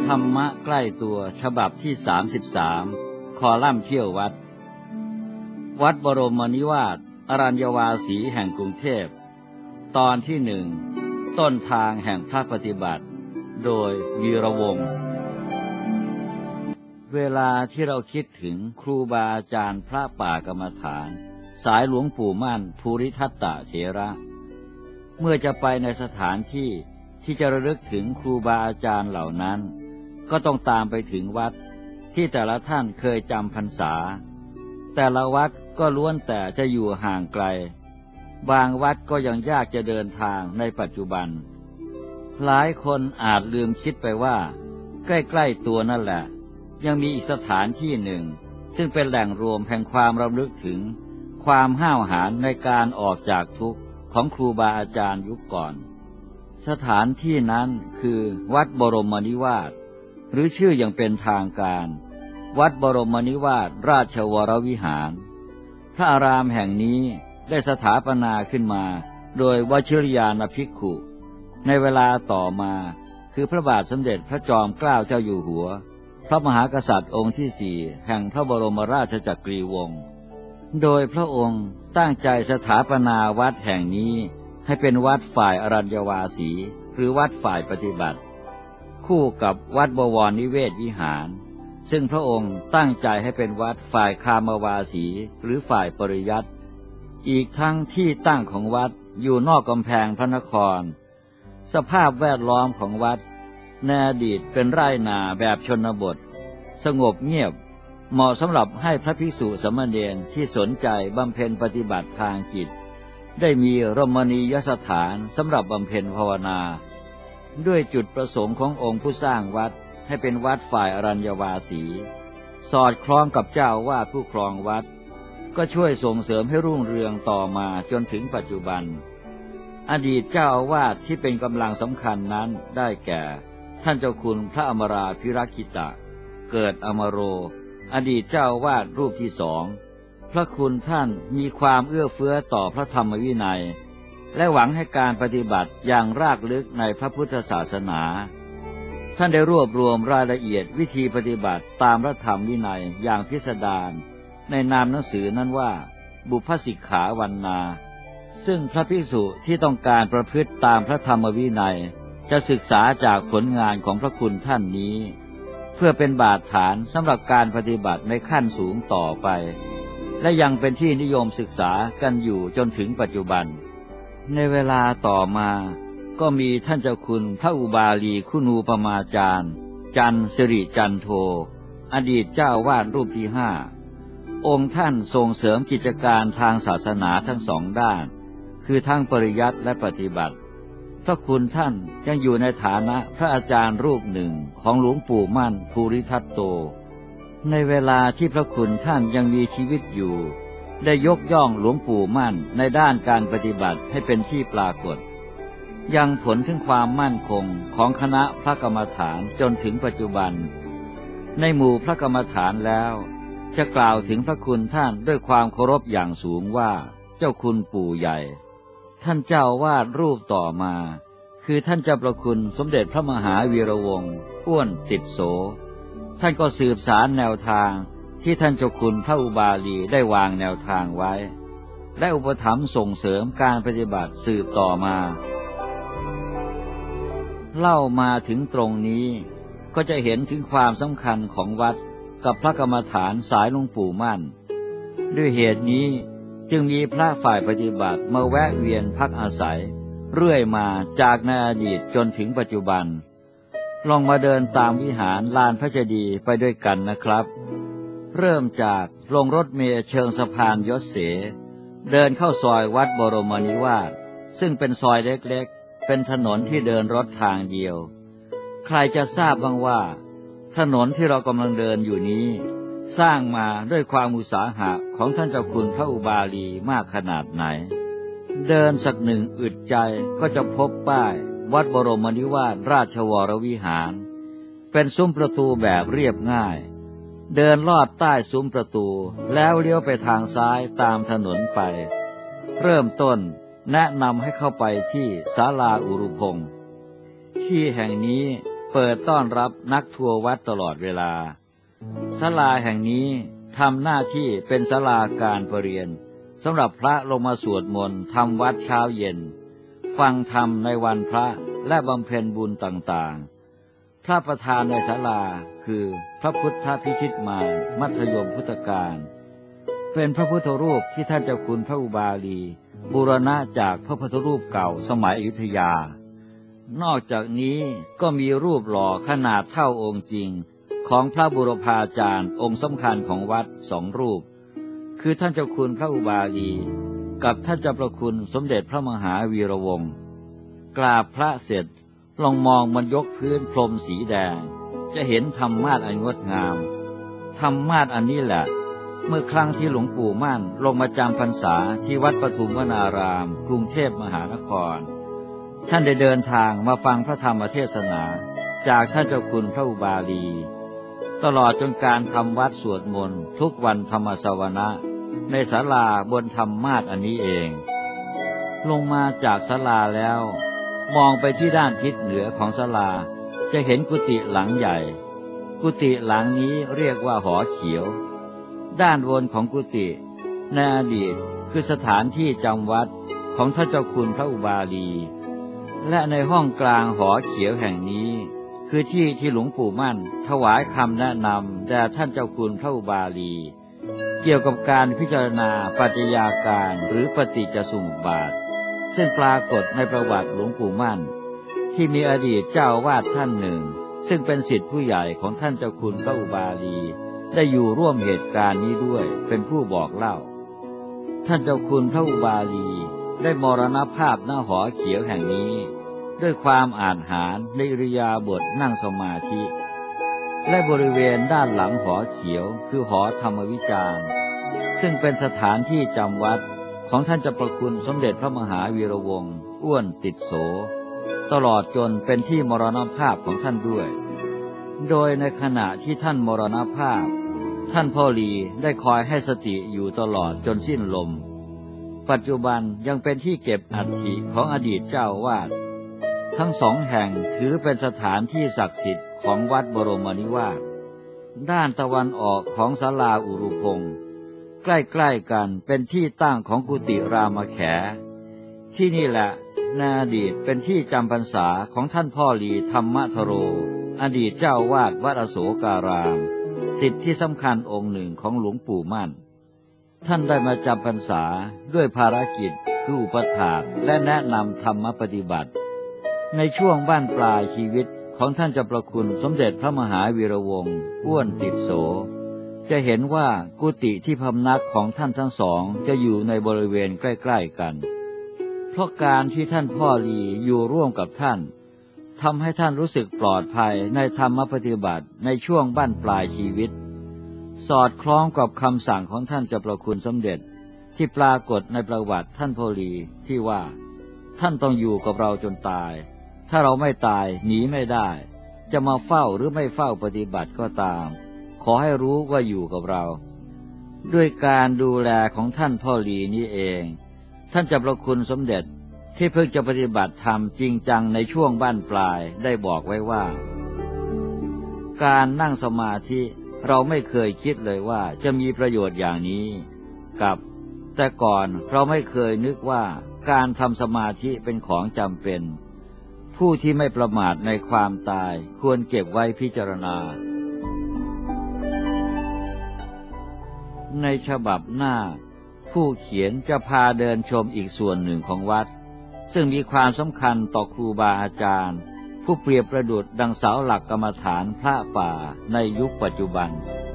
รรมะใกล้ตัวฉบับที่33คอลัมน์เที่ยววัดบรมนิวาสอรัญญวาสีแห่งกรุงเทพตอนที่ต้นทางแห่งพระปฏิบัติโดยวีระวงศ์เวลาที่เราคิดถึงครูบาอาจารย์พระป่ากรรมฐานสายหลวงปู่มั่นภูริทัตตเถระเมื่อจะไปในสถานที่จะระลึกถึงครูบาอาจารย์เหล่านั้นก็ต้องตามไปถึงวัดที่แต่ละท่านเคยจำพรรษาแต่ละวัดก็ล้วนแต่จะอยู่ห่างไกลบางวัดก็ยังยากจะเดินทางในปัจจุบันหลายคนอาจลืมคิดไปว่าใกล้ๆตัวนั่นแหละยังมีอีกสถานที่หนึ่งซึ่งเป็นแหล่งรวมแห่งความรำลึกถึงความห้าวหาญในการออกจากทุกข์ของครูบาอาจารย์ยุคก่อนสถานที่นั้นคือวัดบรมนิวาสหรือชื่ออย่างเป็นทางการวัดบรมนิวาสราชวรวิหารพระอารามแห่งนี้ได้สถาปนาขึ้นมาโดยวชิรยานภิกขุในเวลาต่อมาคือพระบาทสมเด็จพระจอมเกล้าเจ้าอยู่หัวพระมหากษัตริย์องค์ที่ 4แห่งพระบรมราชจักรีวงศ์โดยพระองค์ตั้งใจสถาปนาวัดแห่งนี้ให้เป็นวัดฝ่ายอรัญญวาสีหรือวัดฝ่ายปฏิบัติคู่กับวัดบวรนิเวศวิหารซึ่งพระองค์ตั้งใจให้เป็นวัดฝ่ายคามวาสีหรือฝ่ายปริยัติอีกทั้งที่ตั้งของวัดอยู่นอกกำแพงพระนครสภาพแวดล้อมของวัดในอดีตเป็นไร่นาแบบชนบทสงบเงียบเหมาะสำหรับให้พระภิกษุสามเณรที่สนใจบำเพ็ญปฏิบัติทางจิตได้มีรมณียสถานสำหรับบำเพ็ญภาวนาด้วยจุดประสงค์ขององค์ผู้สร้างวัดให้เป็นวัดฝ่ายอรัญญวาสีสอดคล้องกับเจ้าวาดผู้ครองวัดก็ช่วยส่งเสริมให้รุ่งเรืองต่อมาจนถึงปัจจุบันอดีตเจ้าอาวาสที่เป็นกำลังสำคัญนั้นได้แก่ท่านเจ้าคุณพระอมราภิรคิตะเกิดอมโรอดีตเจ้าอาวาสรูปที่2พระคุณท่านมีความเอื้อเฟื้อต่อพระธรรมวินัยและหวังให้การปฏิบัติอย่างรากลึกในพระพุทธศาสนาท่านได้รวบรวมรายละเอียดวิธีปฏิบัติตามพระธรรมวินัยอย่างพิสดารในนามหนังสือนั้นว่าบุพสิกขาวรรณาซึ่งพระภิกษุที่ต้องการประพฤติตามพระธรรมวินัยจะศึกษาจากผลงานของพระคุณท่านนี้เพื่อเป็นบาทฐานสำหรับการปฏิบัติในขั้นสูงต่อไปและยังเป็นที่นิยมศึกษากันอยู่จนถึงปัจจุบันในเวลาต่อมาก็มีท่านเจ้าคุณพระอุบาลีคุณูปมาจารย์จันสิริจันโทอดีตเจ้าวาดรูปที่5องค์ท่านส่งเสริมกิจการทางศาสนาทั้งสองด้านคือทั้งปริยัติและปฏิบัติพระคุณท่านยังอยู่ในฐานะพระอาจารย์รูปหนึ่งของหลวงปู่มั่นภูริทัตโตในเวลาที่พระคุณท่านยังมีชีวิตอยู่ได้ยกย่องหลวงปู่มั่นในด้านการปฏิบัติให้เป็นที่ปรากฏยังผลถึงความมั่นคงของคณะพระกรรมฐานจนถึงปัจจุบันในหมู่พระกรรมฐานแล้วจะกล่าวถึงพระคุณท่านด้วยความเคารพอย่างสูงว่าเจ้าคุณปู่ใหญ่ท่านเจ้าวาดรูปต่อมาคือท่านเจ้าประคุณสมเด็จพระมหาวีระวงศ์อ้วนติดโสท่านก็สืบสารแนวทางที่ท่านเจ้าคุณพระอุบาลีได้วางแนวทางไว้และอุปถัมภ์ส่งเสริมการปฏิบัติสืบต่อมาเล่ามาถึงตรงนี้ก็จะเห็นถึงความสำคัญของวัดกับพระกรรมฐานสายหลวงปู่มั่นด้วยเหตุนี้จึงมีพระฝ่ายปฏิบัติมาแวะเวียนพักอาศัยเรื่อยมาจากในอดีตจนถึงปัจจุบันลองมาเดินตามวิหารลานพระเจดีย์ไปด้วยกันนะครับเริ่มจากลงรถเมล์เชิงสะพานยศเสเดินเข้าซอยวัดบรมนิวาสซึ่งเป็นซอยเล็กๆเป็นถนนที่เดินรถทางเดียวใครจะทราบบ้างว่าถนนที่เรากำลังเดินอยู่นี้สร้างมาด้วยความอุตสาหะของท่านเจ้าคุณพระอุบาลีมากขนาดไหนเดินสักหนึ่งอึดใจก็จะพบป้ายวัดบรมนิวาสราชวรวิหารเป็นซุ้มประตูแบบเรียบง่ายเดินลอดใต้ซุ้มประตูแล้วเลี้ยวไปทางซ้ายตามถนนไปเริ่มต้นแนะนำให้เข้าไปที่ศาลาอุรุพงษ์ที่แห่งนี้เปิดต้อนรับนักทัวร์วัดตลอดเวลาศาลาแห่งนี้ทำหน้าที่เป็นศาลาการประเรียนสำหรับพระลงมาสวดมนต์ทำวัดเช้าเย็นฟังธรรมในวันพระและบำเพ็ญบุญต่างๆพระประธานในศาลาคือพระพุทธพิชิตมารมัธยมพุทธกาลเป็นพระพุทธรูปที่ท่านเจ้าคุณพระอุบาลีบูรณะจากพระพุทธรูปเก่าสมัยอยุธยานอกจากนี้ก็มีรูปหล่อขนาดเท่าองค์จริงของพระบุรพาจารย์องค์สำคัญของวัด2 รูปคือท่านเจ้าคุณพระอุบาลีกับท่านเจ้าประคุณสมเด็จพระมหาวีระวงศ์กราบพระเสร็จลองมองมันยกพื้นพรมสีแดงจะเห็นธรรมาสน์อันงดงามธรรมาสน์อันนี้แหละเมื่อครั้งที่หลวงปู่มั่นลงมาจำพรรษาที่วัดปทุมวนารามกรุงเทพมหานครท่านได้เดินทางมาฟังพระธรรมเทศนาจากท่านเจ้าคุณพระอุบาลีตลอดจนการทำวัดสวดมนต์ทุกวันธรรมสวนะในศาลาบนธรรมาสน์อันนี้เองลงมาจากศาลาแล้วมองไปที่ด้านทิศเหนือของศาลาจะเห็นกุฏิหลังใหญ่กุฏิหลังนี้เรียกว่าหอเขียวด้านบนของกุฏิในอดีตคือสถานที่จำวัดของท่านเจ้าคุณพระอุบาลีและในห้องกลางหอเขียวแห่งนี้คือที่ที่หลวงปู่มั่นถวายคำแนะนำแด่ท่านเจ้าคุณพระอุบาลีเกี่ยวกับการพิจารณาปัจจัยาการหรือปฏิจจสมุปบาทซึ่งปรากฏในประวัติหลวงปู่มั่นที่มีอดีตเจ้าวาดท่านหนึ่งซึ่งเป็นศิษย์ผู้ใหญ่ของท่านเจ้าคุณพระอุบาลีได้อยู่ร่วมเหตุการณ์นี้ด้วยเป็นผู้บอกเล่าท่านเจ้าคุณพระอุบาลีได้มรณภาพณหอเขียวแห่งนี้ด้วยความอาจหาญในอิริยาบถนั่งสมาธิและบริเวณด้านหลังหอเขียวคือหอธรรมวิจารณ์ซึ่งเป็นสถานที่จำวัดของท่านเจ้าประคุณสมเด็จพระมหาวีระวงศ์อ้วนติดโสตลอดจนเป็นที่มรณภาพของท่านด้วยโดยในขณะที่ท่านมรณภาพท่านพ่อหลีได้คอยให้สติอยู่ตลอดจนสิ้นลมปัจจุบันยังเป็นที่เก็บอัฐิของอดีตเจ้าวาดทั้ง2 แห่งถือเป็นสถานที่ศักดิ์สิทธิ์ของวัดบรมนิวาสด้านตะวันออกของศาลาอุรุพงศ์ใกล้ๆกันเป็นที่ตั้งของกุฏิรามแขที่นี่แหละในอดีตเป็นที่จำพรรษาของท่านพ่อหลีธรรมทโรอดีตเจ้าวาดวัดอโศการามศิษย์ที่สำคัญองค์หนึ่งของหลวงปู่มั่นท่านได้มาจำพรรษาด้วยภารกิจคืออุปถากและแนะนำธรรมปฏิบัติในช่วงบ้านปลายชีวิตของท่านเจ้าประคุณสมเด็จพระมหาวีระวงศ์อ้วนติดโสจะเห็นว่ากุฏิที่พำนักของท่านทั้งสองจะอยู่ในบริเวณใกล้ๆกันเพราะการที่ท่านพ่อหลีอยู่ร่วมกับท่านทำให้ท่านรู้สึกปลอดภัยในธรรมปฏิบัติในช่วงบั้นปลายชีวิตสอดคล้องกับคำสั่งของท่านเจ้าประคุณสมเด็จที่ปรากฏในประวัติท่านพ่อหลีที่ว่าท่านต้องอยู่กับเราจนตายถ้าเราไม่ตายหนีไม่ได้จะมาเฝ้าหรือไม่เฝ้าปฏิบัติก็ตามขอให้รู้ว่าอยู่กับเราด้วยการดูแลของท่านพ่อหลีนี้เองท่านเจ้าประคุณสมเด็จที่เพิ่งจะปฏิบัติธรรมจริงจังในช่วงบั้นปลายได้บอกไว้ว่าการนั่งสมาธิเราไม่เคยคิดเลยว่าจะมีประโยชน์อย่างนี้กับแต่ก่อนเราไม่เคยนึกว่าการทำสมาธิเป็นของจำเป็นผู้ที่ไม่ประมาทในความตายควรเก็บไว้พิจารณาในฉบับหน้าผู้เขียนจะพาเดินชมอีกส่วนหนึ่งของวัดซึ่งมีความสำคัญต่อครูบาอาจารย์ผู้เปรียบประดุจดังเสาหลักกรรมฐานพระป่าในยุคปัจจุบัน